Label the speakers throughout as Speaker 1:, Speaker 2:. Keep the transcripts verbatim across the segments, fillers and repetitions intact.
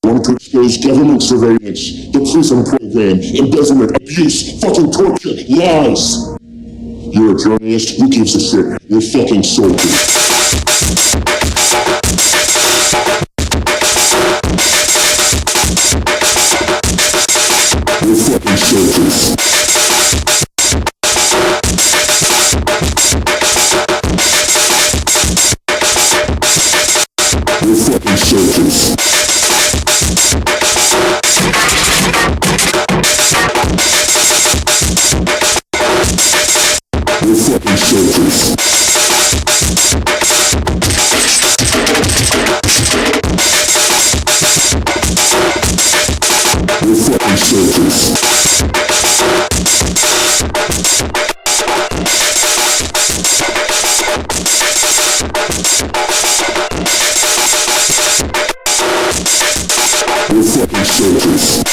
Speaker 1: Want to expose government surveillance, the prison program, embezzlement, abuse, fucking torture, lies. You're a journalist? Who gives a shit? You're fucking soldiers. We're fucking soldiers. We're fucking soldiers. We're fucking soldiers. We're fucking soldiers. We're fucking soldiers.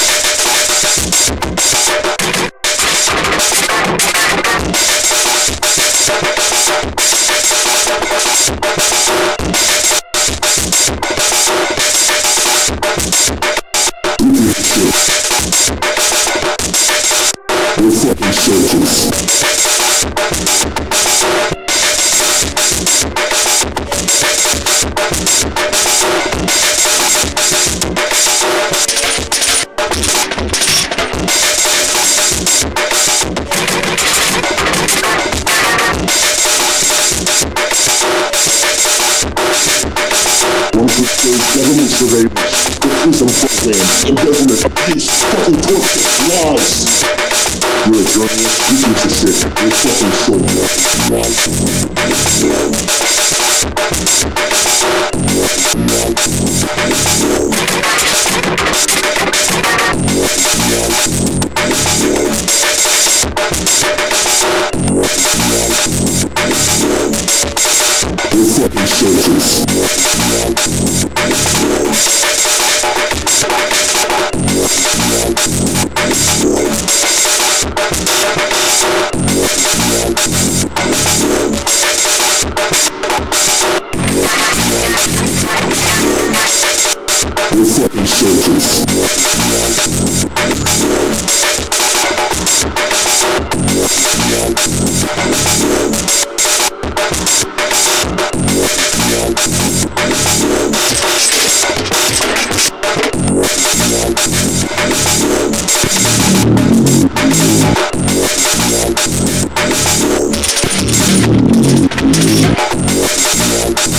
Speaker 1: We're fucking soldiers. Want to expose government surveillance, the prison program, embezzlement, abuse, fucking torture, lies. You're a journalist? Who gives a shit? You're fucking soldiers. We're fucking soldiers. We're fucking soldiers.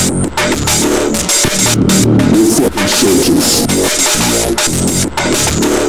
Speaker 1: We're fucking soldiers.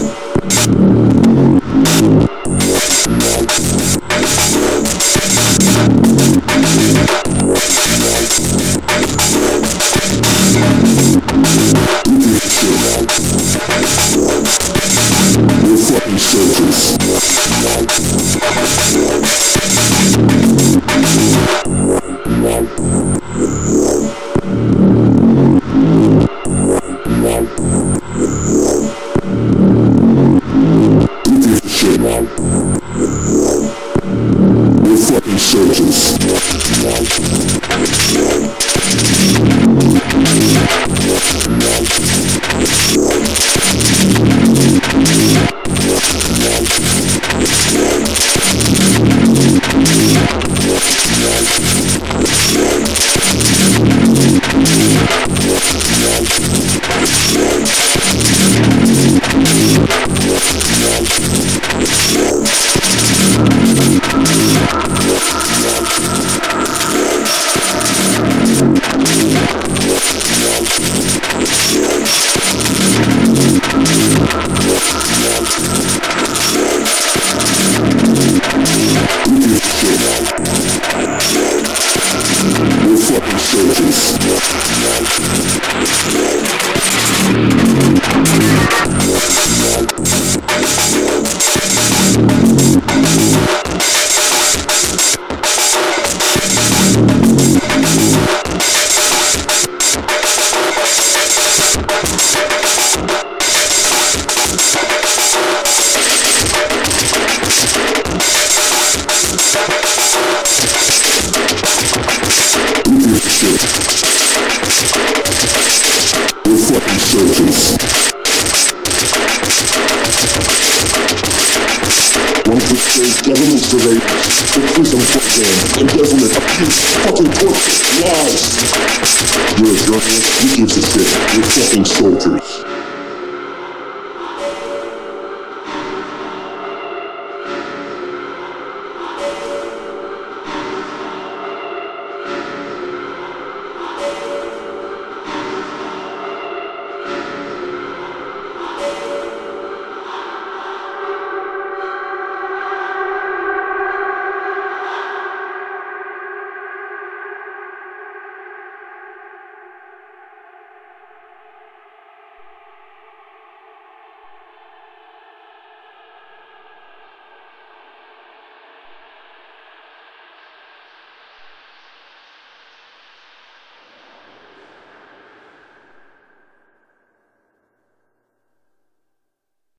Speaker 1: surveillance, the prison program, embezzlement, abuse, fucking torture, lies. You're a journalist, who gives a shit? We're fucking soldiers.